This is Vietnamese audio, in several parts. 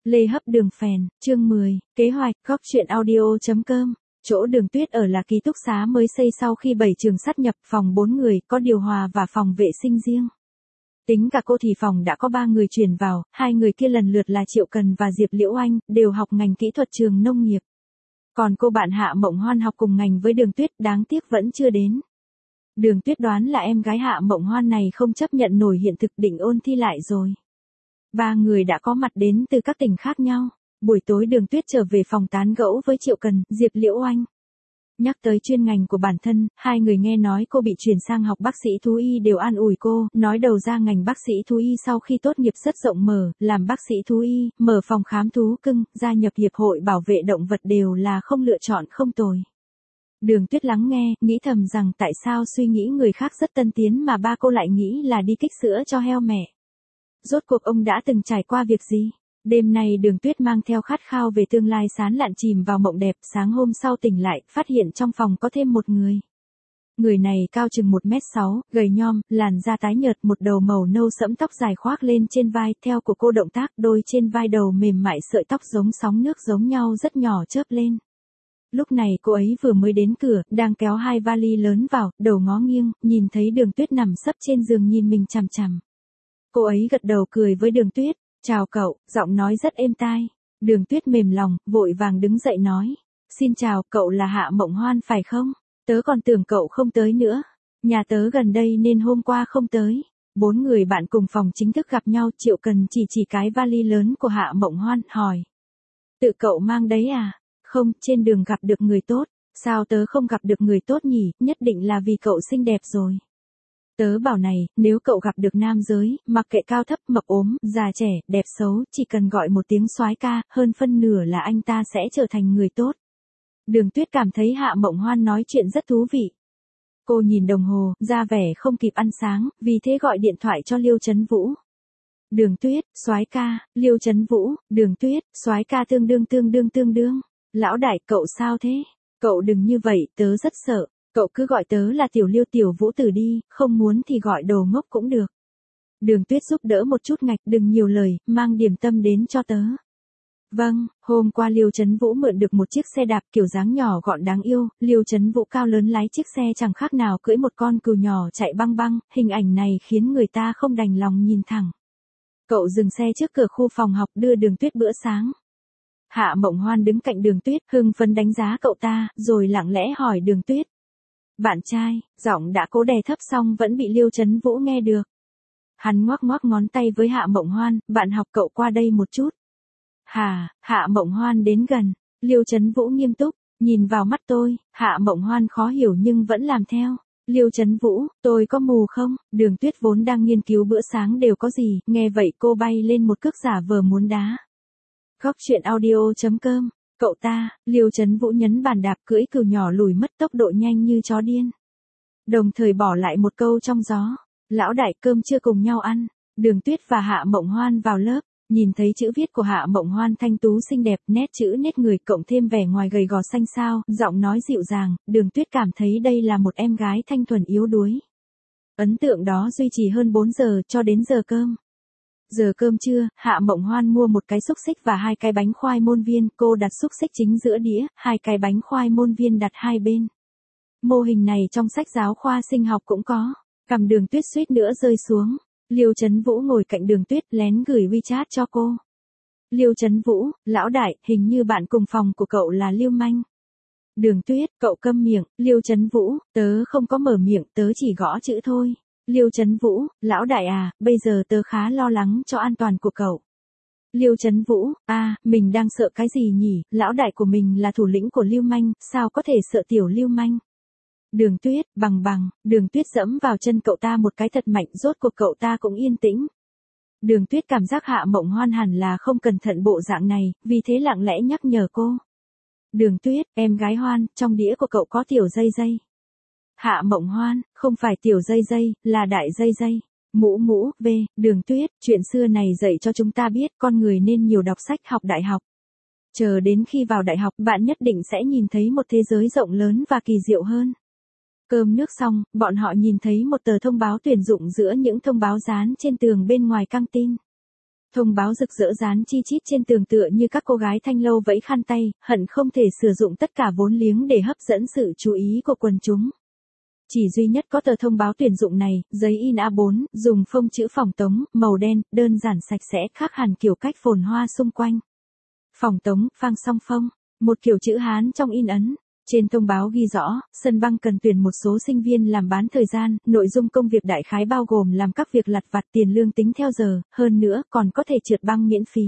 Lê Hấp Đường Phèn, chương 10, kế hoạch, góc truyện audio.com. Chỗ Đường Tuyết ở là ký túc xá mới xây sau khi 7 trường sát nhập, phòng 4 người, có điều hòa và phòng vệ sinh riêng. Tính cả cô thì phòng đã có 3 người chuyển vào, 2 người kia lần lượt là Triệu Cần và Diệp Liễu Anh, đều học ngành kỹ thuật trường nông nghiệp. Còn cô bạn Hạ Mộng Hoan học cùng ngành với Đường Tuyết, đáng tiếc vẫn chưa đến. Đường Tuyết đoán là em gái Hạ Mộng Hoan này không chấp nhận nổi hiện thực, định ôn thi lại rồi. 3 người đã có mặt đến từ các tỉnh khác nhau. Buổi tối Đường Tuyết trở về phòng tán gẫu với Triệu Cần, Diệp Liễu Anh. Nhắc tới chuyên ngành của bản thân, 2 người nghe nói cô bị chuyển sang học bác sĩ thú y đều an ủi cô, nói đầu ra ngành bác sĩ thú y sau khi tốt nghiệp rất rộng mở, làm bác sĩ thú y, mở phòng khám thú cưng, gia nhập hiệp hội bảo vệ động vật đều là không lựa chọn không tồi. Đường Tuyết lắng nghe, nghĩ thầm rằng tại sao suy nghĩ người khác rất tân tiến mà ba cô lại nghĩ là đi kích sữa cho heo mẹ. Rốt cuộc ông đã từng trải qua việc gì? Đêm nay Đường Tuyết mang theo khát khao về tương lai sán lạn chìm vào mộng đẹp, sáng hôm sau tỉnh lại, phát hiện trong phòng có thêm một người. Người này cao chừng 1m6, gầy nhom, làn da tái nhợt, một đầu màu nâu sẫm, tóc dài khoác lên trên vai, theo của cô động tác, đôi trên vai đầu mềm mại, sợi tóc giống sóng nước giống nhau rất nhỏ chớp lên. Lúc này cô ấy vừa mới đến cửa, đang kéo 2 vali lớn vào, đầu ngó nghiêng, nhìn thấy Đường Tuyết nằm sấp trên giường nhìn mình chằm chằm. Cô ấy gật đầu cười với Đường Tuyết, chào cậu, giọng nói rất êm tai. Đường Tuyết mềm lòng, vội vàng đứng dậy nói, xin chào, cậu là Hạ Mộng Hoan phải không? Tớ còn tưởng cậu không tới nữa. Nhà tớ gần đây nên hôm qua không tới. 4 người bạn cùng phòng chính thức gặp nhau, Triệu Cần chỉ cái vali lớn của Hạ Mộng Hoan, hỏi. Tự cậu mang đấy à? Không, trên đường gặp được người tốt. Sao tớ không gặp được người tốt nhỉ, nhất định là vì cậu xinh đẹp rồi. Tớ bảo này, nếu cậu gặp được nam giới, mặc kệ cao thấp, mập ốm, già trẻ, đẹp xấu, chỉ cần gọi một tiếng soái ca, hơn phân nửa là anh ta sẽ trở thành người tốt. Đường Tuyết cảm thấy Hạ Mộng Hoan nói chuyện rất thú vị. Cô nhìn đồng hồ, ra vẻ không kịp ăn sáng, vì thế gọi điện thoại cho Liêu Chấn Vũ. Đường Tuyết, soái ca, Liêu Chấn Vũ, Đường Tuyết, soái ca tương đương. Lão đại, cậu sao thế? Cậu đừng như vậy, tớ rất sợ. Cậu cứ gọi tớ là Tiểu Liêu Tiểu Vũ Tử đi, không muốn thì gọi đồ ngốc cũng được. Đường Tuyết giúp đỡ một chút ngạch, đừng nhiều lời, mang điểm tâm đến cho tớ. Vâng, hôm qua Liêu Chấn Vũ mượn được một chiếc xe đạp kiểu dáng nhỏ gọn đáng yêu, Liêu Chấn Vũ cao lớn lái chiếc xe chẳng khác nào cưỡi một con cừu nhỏ chạy băng băng, hình ảnh này khiến người ta không đành lòng nhìn thẳng. Cậu dừng xe trước cửa khu phòng học đưa Đường Tuyết bữa sáng. Hạ Mộng Hoan đứng cạnh Đường Tuyết, hưng phấn đánh giá cậu ta, rồi lặng lẽ hỏi Đường Tuyết. Bạn trai, giọng đã cố đè thấp xong vẫn bị Liêu Chấn Vũ nghe được. Hắn ngoắc ngón tay với Hạ Mộng Hoan, bạn học cậu qua đây một chút. Hạ Mộng Hoan đến gần, Liêu Chấn Vũ nghiêm túc, nhìn vào mắt tôi, Hạ Mộng Hoan khó hiểu nhưng vẫn làm theo. Liêu Chấn Vũ, tôi có mù không? Đường Tuyết vốn đang nghiên cứu bữa sáng đều có gì, nghe vậy cô bay lên một cước giả vờ muốn đá. Góc truyện audio.com. Cậu ta, Liêu Chấn Vũ nhấn bàn đạp, cưỡi cừu nhỏ lùi mất tốc độ nhanh như chó điên. Đồng thời bỏ lại một câu trong gió. Lão đại, cơm chưa cùng nhau ăn. Đường Tuyết và Hạ Mộng Hoan vào lớp, nhìn thấy chữ viết của Hạ Mộng Hoan thanh tú xinh đẹp, nét chữ nét người cộng thêm vẻ ngoài gầy gò xanh xao, giọng nói dịu dàng, Đường Tuyết cảm thấy đây là một em gái thanh thuần yếu đuối. Ấn tượng đó duy trì hơn 4 giờ cho đến giờ cơm. Giờ cơm trưa, Hạ Mộng Hoan mua một cái xúc xích và 2 cái bánh khoai môn viên, cô đặt xúc xích chính giữa đĩa, 2 cái bánh khoai môn viên đặt hai bên. Mô hình này trong sách giáo khoa sinh học cũng có. Cằm Đường Tuyết suýt nữa rơi xuống. Liêu Chấn Vũ ngồi cạnh Đường Tuyết lén gửi WeChat cho cô. Liêu Chấn Vũ, lão đại, hình như bạn cùng phòng của cậu là Liêu Manh. Đường Tuyết, cậu câm miệng. Liêu Chấn Vũ, tớ không có mở miệng, tớ chỉ gõ chữ thôi. Liêu Chấn Vũ, lão đại à, bây giờ tớ khá lo lắng cho an toàn của cậu. Liêu Chấn Vũ, mình đang sợ cái gì nhỉ, lão đại của mình là thủ lĩnh của Liêu Manh, sao có thể sợ tiểu Liêu Manh. Đường Tuyết, bằng, Đường Tuyết dẫm vào chân cậu ta một cái thật mạnh, rốt cuộc cậu ta cũng yên tĩnh. Đường Tuyết cảm giác Hạ Mộng Hoan hẳn là không cẩn thận bộ dạng này, vì thế lặng lẽ nhắc nhở cô. Đường Tuyết, em gái Hoan, trong đĩa của cậu có tiểu dây dây. Hạ Mộng Hoan, không phải tiểu dây dây, là đại dây dây. Mũ, Đường Tuyết, chuyện xưa này dạy cho chúng ta biết con người nên nhiều đọc sách, học đại học. Chờ đến khi vào đại học, bạn nhất định sẽ nhìn thấy một thế giới rộng lớn và kỳ diệu hơn. Cơm nước xong, bọn họ nhìn thấy một tờ thông báo tuyển dụng giữa những thông báo dán trên tường bên ngoài căng tin. Thông báo rực rỡ dán chi chít trên tường tựa như các cô gái thanh lâu vẫy khăn tay, hận không thể sử dụng tất cả vốn liếng để hấp dẫn sự chú ý của quần chúng. Chỉ duy nhất có tờ thông báo tuyển dụng này, giấy in A4, dùng phông chữ phòng tống, màu đen, đơn giản sạch sẽ, khác hẳn kiểu cách phồn hoa xung quanh. Phòng tống, phang song phông, một kiểu chữ Hán trong in ấn. Trên thông báo ghi rõ, sân băng cần tuyển một số sinh viên làm bán thời gian, nội dung công việc đại khái bao gồm làm các việc lặt vặt, tiền lương tính theo giờ, hơn nữa còn có thể trượt băng miễn phí.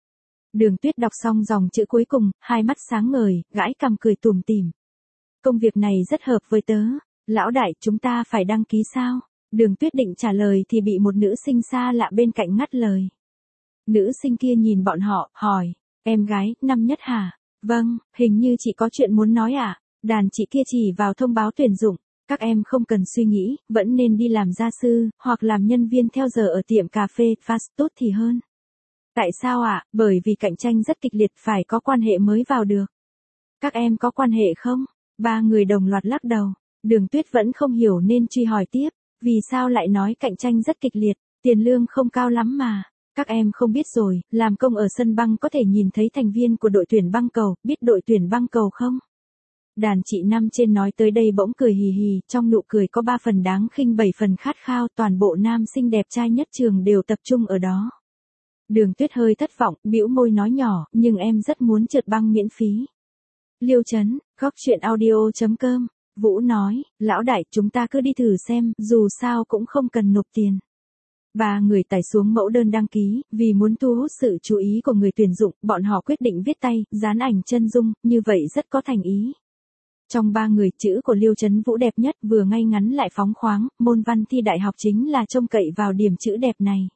Đường Tuyết đọc xong dòng chữ cuối cùng, hai mắt sáng ngời, gãi cằm cười tủm tỉm. Công việc này rất hợp với tớ. Lão đại, chúng ta phải đăng ký sao? Đường Tuyết định trả lời thì bị một nữ sinh xa lạ bên cạnh ngắt lời. Nữ sinh kia nhìn bọn họ, hỏi, em gái, năm nhất hả? Vâng, hình như chị có chuyện muốn nói à? Đàn chị kia chỉ vào thông báo tuyển dụng, các em không cần suy nghĩ, vẫn nên đi làm gia sư, hoặc làm nhân viên theo giờ ở tiệm cà phê, fast food thì hơn. Tại sao ạ? Bởi vì cạnh tranh rất kịch liệt, phải có quan hệ mới vào được. Các em có quan hệ không? Ba người đồng loạt lắc đầu. Đường Tuyết vẫn không hiểu nên truy hỏi tiếp, vì sao lại nói cạnh tranh rất kịch liệt, tiền lương không cao lắm mà. Các em không biết rồi, làm công ở sân băng có thể nhìn thấy thành viên của đội tuyển băng cầu, biết đội tuyển băng cầu không? Đàn chị năm trên nói tới đây bỗng cười hì hì, trong nụ cười có 3 phần đáng khinh 7 phần khát khao, toàn bộ nam sinh đẹp trai nhất trường đều tập trung ở đó. Đường Tuyết hơi thất vọng, bĩu môi nói nhỏ, nhưng em rất muốn trượt băng miễn phí. Liêu Chấn, góc truyện audio.com. Vũ nói, lão đại, chúng ta cứ đi thử xem, dù sao cũng không cần nộp tiền. Ba người tải xuống mẫu đơn đăng ký, vì muốn thu hút sự chú ý của người tuyển dụng, bọn họ quyết định viết tay, dán ảnh chân dung, như vậy rất có thành ý. Trong ba người, chữ của Liêu Chấn Vũ đẹp nhất, vừa ngay ngắn lại phóng khoáng, môn văn thi đại học chính là trông cậy vào điểm chữ đẹp này.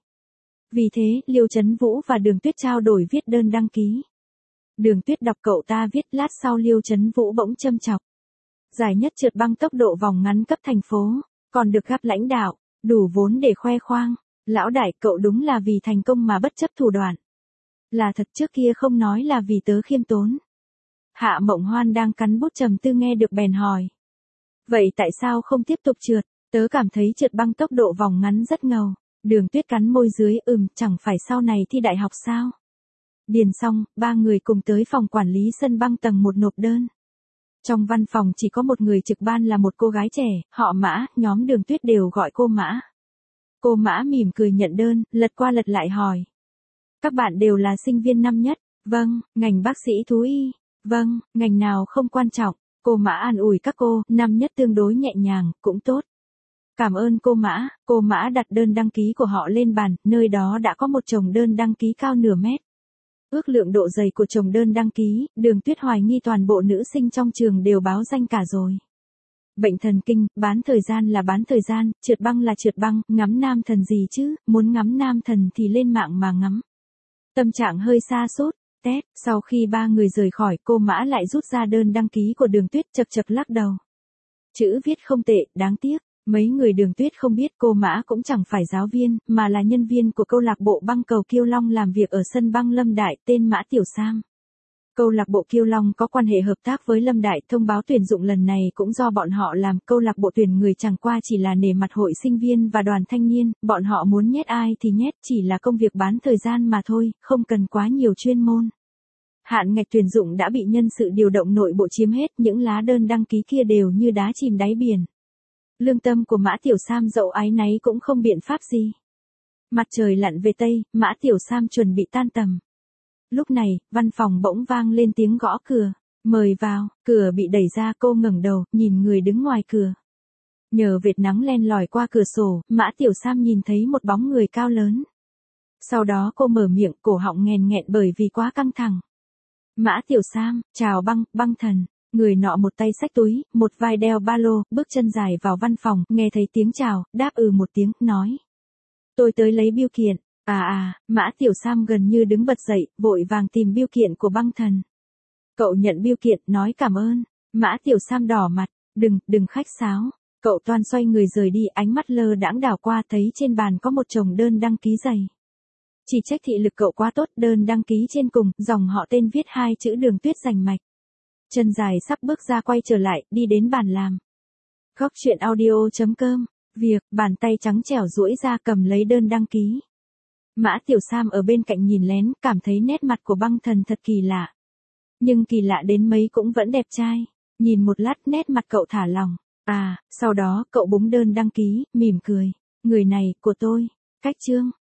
Vì thế, Liêu Chấn Vũ và Đường Tuyết trao đổi viết đơn đăng ký. Đường Tuyết đọc cậu ta viết, lát sau Liêu Chấn Vũ bỗng châm chọc. Giải nhất trượt băng tốc độ vòng ngắn cấp thành phố, còn được gặp lãnh đạo, đủ vốn để khoe khoang. Lão đại, cậu đúng là vì thành công mà bất chấp thủ đoạn. Là thật, trước kia không nói là vì tớ khiêm tốn. Hạ Mộng Hoan đang cắn bút trầm tư nghe được bèn hỏi. Vậy tại sao không tiếp tục trượt? Tớ cảm thấy trượt băng tốc độ vòng ngắn rất ngầu. Đường Tuyết cắn môi dưới, chẳng phải sau này thi đại học sao? Điền xong, ba người cùng tới phòng quản lý sân băng tầng 1 nộp đơn. Trong văn phòng chỉ có một người trực ban là một cô gái trẻ, họ Mã, nhóm Đường Tuyết đều gọi cô Mã. Cô Mã mỉm cười nhận đơn, lật qua lật lại hỏi. Các bạn đều là sinh viên năm nhất? Vâng. Ngành bác sĩ thú y? Vâng. Ngành nào không quan trọng? Cô Mã an ủi các cô, năm nhất tương đối nhẹ nhàng, cũng tốt. Cảm ơn cô Mã đặt đơn đăng ký của họ lên bàn, nơi đó đã có một chồng đơn đăng ký cao nửa mét. Ước lượng độ dày của chồng đơn đăng ký, Đường Tuyết hoài nghi toàn bộ nữ sinh trong trường đều báo danh cả rồi. Bệnh thần kinh, bán thời gian là bán thời gian, trượt băng là trượt băng, ngắm nam thần gì chứ, muốn ngắm nam thần thì lên mạng mà ngắm. Tâm trạng hơi sa sút, tét, sau khi ba người rời khỏi, cô Mã lại rút ra đơn đăng ký của Đường Tuyết, chật chật lắc đầu. Chữ viết không tệ, đáng tiếc. Mấy người Đường Tuyết không biết cô Mã cũng chẳng phải giáo viên, mà là nhân viên của câu lạc bộ băng cầu Kiêu Long làm việc ở sân băng Lâm Đại, tên Mã Tiểu Sam. Câu lạc bộ Kiêu Long có quan hệ hợp tác với Lâm Đại, thông báo tuyển dụng lần này cũng do bọn họ làm. Câu lạc bộ tuyển người chẳng qua chỉ là nể mặt hội sinh viên và đoàn thanh niên, bọn họ muốn nhét ai thì nhét, chỉ là công việc bán thời gian mà thôi, không cần quá nhiều chuyên môn. Hạn ngạch tuyển dụng đã bị nhân sự điều động nội bộ chiếm hết, những lá đơn đăng ký kia đều như đá chìm đáy biển. Lương tâm của Mã Tiểu Sam dẫu áy náy cũng không biện pháp gì. Mặt trời lặn về Tây, Mã Tiểu Sam chuẩn bị tan tầm. Lúc này, văn phòng bỗng vang lên tiếng gõ cửa. Mời vào, cửa bị đẩy ra, cô ngẩng đầu, nhìn người đứng ngoài cửa. Nhờ vệt nắng len lỏi qua cửa sổ, Mã Tiểu Sam nhìn thấy một bóng người cao lớn. Sau đó cô mở miệng, cổ họng nghẹn nghẹn bởi vì quá căng thẳng. Mã Tiểu Sam, chào băng thần. Người nọ một tay xách túi, một vai đeo ba lô, bước chân dài vào văn phòng, nghe thấy tiếng chào, đáp một tiếng, nói. Tôi tới lấy bưu kiện. Mã Tiểu Sam gần như đứng bật dậy, vội vàng tìm bưu kiện của băng thần. Cậu nhận bưu kiện, nói cảm ơn. Mã Tiểu Sam đỏ mặt, đừng khách sáo. Cậu toan xoay người rời đi, ánh mắt lơ đãng đảo qua thấy trên bàn có một chồng đơn đăng ký dày. Chỉ trách thị lực cậu quá tốt, đơn đăng ký trên cùng, dòng họ tên viết 2 chữ Đường Tuyết rành mạch. Chân dài sắp bước ra quay trở lại, đi đến bàn làm. Góc truyện audio.com, việc, bàn tay trắng trẻo duỗi ra cầm lấy đơn đăng ký. Mã Tiểu Sam ở bên cạnh nhìn lén, cảm thấy nét mặt của Băng Thần thật kỳ lạ. Nhưng kỳ lạ đến mấy cũng vẫn đẹp trai. Nhìn một lát nét mặt cậu thả lỏng. Sau đó cậu búng đơn đăng ký, mỉm cười. Người này, của tôi. Cách chương.